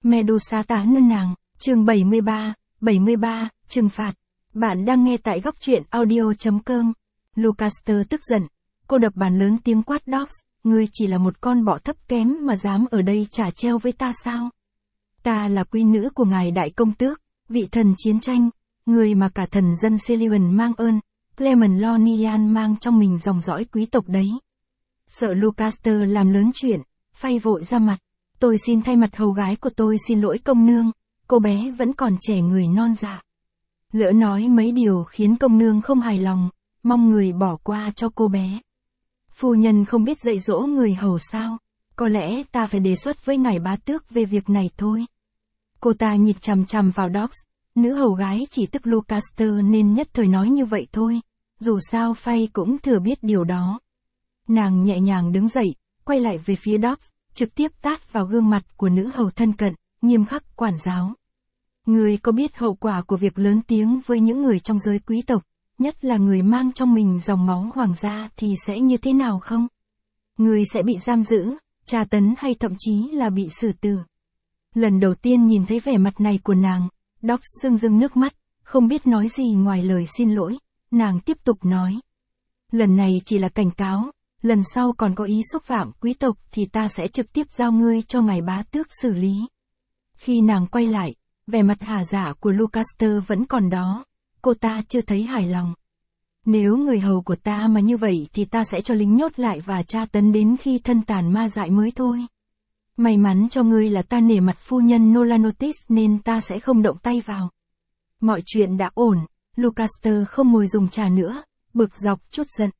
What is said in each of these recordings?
Medusa tán nơn nàng, chương 73, trừng phạt. Bạn đang nghe tại góc truyện audio.com. Lucaster tức giận. Cô đập bàn lớn tiếng quát Dogs, ngươi chỉ là một con bọ thấp kém mà dám ở đây trả treo với ta sao? Ta là quý nữ của ngài đại công tước, vị thần chiến tranh, người mà cả thần dân Celion mang ơn, Clement Lonian mang trong mình dòng dõi quý tộc đấy. Sợ Lucaster làm lớn chuyện, phay vội ra mặt. Tôi xin thay mặt hầu gái của tôi xin lỗi công nương, cô bé vẫn còn trẻ người non dạ. Lỡ nói mấy điều khiến công nương không hài lòng, mong người bỏ qua cho cô bé. Phu nhân không biết dạy dỗ người hầu sao, có lẽ ta phải đề xuất với ngài bá tước về việc này thôi. Cô ta nhìn chằm chằm vào Dogs, nữ hầu gái chỉ tức Lucaster nên nhất thời nói như vậy thôi, dù sao phay cũng thừa biết điều đó. Nàng nhẹ nhàng đứng dậy, quay lại về phía Dogs, trực tiếp tát vào gương mặt của nữ hầu thân cận, nghiêm khắc quản giáo. Người có biết hậu quả của việc lớn tiếng với những người trong giới quý tộc, nhất là người mang trong mình dòng máu hoàng gia thì sẽ như thế nào không? Người sẽ bị giam giữ, tra tấn hay thậm chí là bị xử tử. Lần đầu tiên nhìn thấy vẻ mặt này của nàng, Dogs rưng rưng nước mắt, không biết nói gì ngoài lời xin lỗi, nàng tiếp tục nói. Lần này chỉ là cảnh cáo, lần sau còn có ý xúc phạm quý tộc thì ta sẽ trực tiếp giao ngươi cho ngài bá tước xử lý. Khi nàng quay lại, vẻ mặt hả dạ của Lucaster vẫn còn đó, cô ta chưa thấy hài lòng. Nếu người hầu của ta mà như vậy thì ta sẽ cho lính nhốt lại và tra tấn đến khi thân tàn ma dại mới thôi. May mắn cho ngươi là ta nể mặt phu nhân Nolanotis nên ta sẽ không động tay vào. Mọi chuyện đã ổn, Lucaster không ngồi dùng trà nữa, bực dọc chút giận.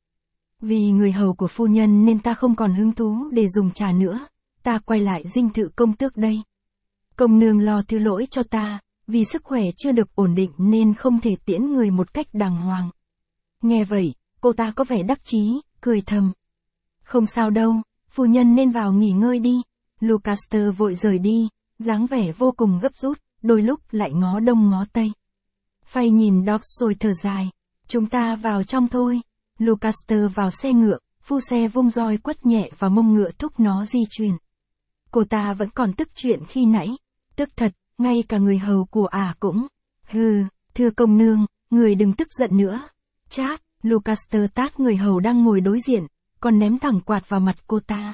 Vì người hầu của phu nhân nên ta không còn hứng thú để dùng trà nữa, ta quay lại dinh thự công tước đây. Công nương lo thứ lỗi cho ta, vì sức khỏe chưa được ổn định nên không thể tiễn người một cách đàng hoàng. Nghe vậy, cô ta có vẻ đắc chí, cười thầm. Không sao đâu, phu nhân nên vào nghỉ ngơi đi. Lucaster vội rời đi, dáng vẻ vô cùng gấp rút, đôi lúc lại ngó đông ngó tây. Phay nhìn Dogs rồi thở dài. Chúng ta vào trong thôi. Lucaster vào xe ngựa, phu xe vung roi quất nhẹ vào mông ngựa thúc nó di chuyển. Cô ta vẫn còn tức chuyện khi nãy. Tức thật, ngay cả người hầu của ả cũng. Hừ, thưa công nương, người đừng tức giận nữa. Chát, Lucaster tát người hầu đang ngồi đối diện, còn ném thẳng quạt vào mặt cô ta.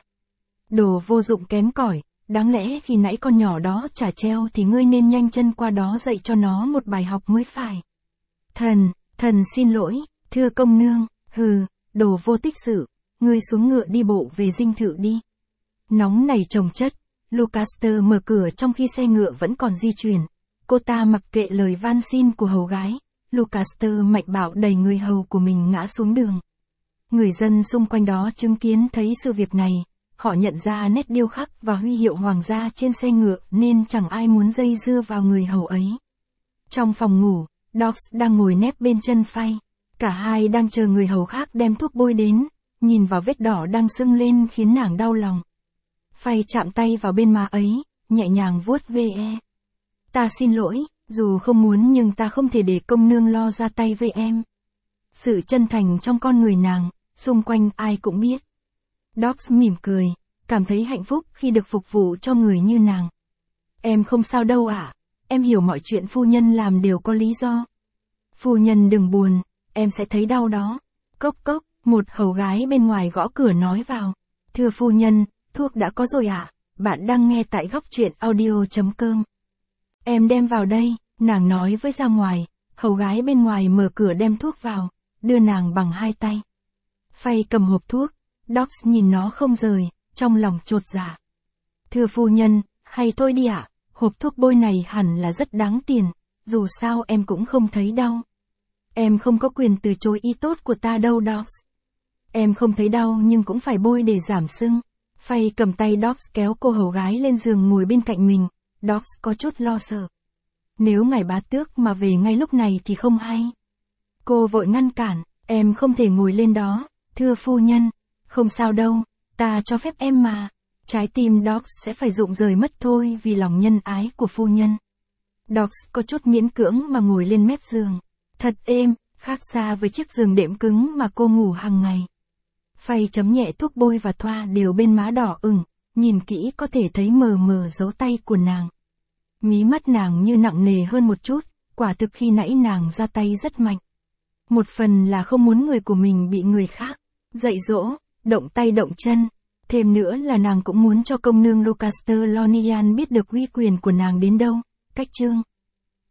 Đồ vô dụng kém cỏi, đáng lẽ khi nãy con nhỏ đó trả treo thì ngươi nên nhanh chân qua đó dạy cho nó một bài học mới phải. Thần xin lỗi, thưa công nương. Hừ, đồ vô tích sự, ngươi xuống ngựa đi bộ về dinh thự đi. Nóng này chồng chất, Lucaster mở cửa trong khi xe ngựa vẫn còn di chuyển. Cô ta mặc kệ lời van xin của hầu gái, Lucaster mạnh bạo đẩy người hầu của mình ngã xuống đường. Người dân xung quanh đó chứng kiến thấy sự việc này, họ nhận ra nét điêu khắc và huy hiệu hoàng gia trên xe ngựa nên chẳng ai muốn dây dưa vào người hầu ấy. Trong phòng ngủ, Dogs đang ngồi nép bên chân Phay. Cả hai đang chờ người hầu khác đem thuốc bôi đến, nhìn vào vết đỏ đang sưng lên khiến nàng đau lòng. Phay chạm tay vào bên má ấy, nhẹ nhàng vuốt ve. Ta xin lỗi, dù không muốn nhưng ta không thể để công nương lo ra tay với em. Sự chân thành trong con người nàng, xung quanh ai cũng biết. Dogs mỉm cười, cảm thấy hạnh phúc khi được phục vụ cho người như nàng. Em không sao đâu ạ, em hiểu mọi chuyện phu nhân làm đều có lý do. Phu nhân đừng buồn, em sẽ thấy đau đó. Cốc cốc, một hầu gái bên ngoài gõ cửa nói vào. Thưa phu nhân, thuốc đã có rồi ạ, bạn đang nghe tại góc truyện audio.com. Em đem vào đây, nàng nói với ra ngoài, hầu gái bên ngoài mở cửa đem thuốc vào, đưa nàng bằng hai tay. Phay cầm hộp thuốc, Dogs nhìn nó không rời, trong lòng chột dạ. Thưa phu nhân, hay thôi đi ạ, hộp thuốc bôi này hẳn là rất đáng tiền, dù sao em cũng không thấy đau. Em không có quyền từ chối ý tốt của ta đâu Dogs. Em không thấy đau nhưng cũng phải bôi để giảm sưng. Phay cầm tay Dogs kéo cô hầu gái lên giường ngồi bên cạnh mình, Dogs có chút lo sợ. Nếu ngài bá tước mà về ngay lúc này thì không hay. Cô vội ngăn cản, em không thể ngồi lên đó, thưa phu nhân. Không sao đâu, ta cho phép em mà. Trái tim Dogs sẽ phải rụng rời mất thôi vì lòng nhân ái của phu nhân. Dogs có chút miễn cưỡng mà ngồi lên mép giường. Thật êm, khác xa với chiếc giường đệm cứng mà cô ngủ hàng ngày. Phay chấm nhẹ thuốc bôi và thoa đều bên má đỏ ửng, nhìn kỹ có thể thấy mờ mờ dấu tay của nàng. Mí mắt nàng như nặng nề hơn một chút, quả thực khi nãy nàng ra tay rất mạnh. Một phần là không muốn người của mình bị người khác dạy dỗ, động tay động chân. Thêm nữa là nàng cũng muốn cho công nương Lucaster Lonian biết được uy quyền của nàng đến đâu. Cách chương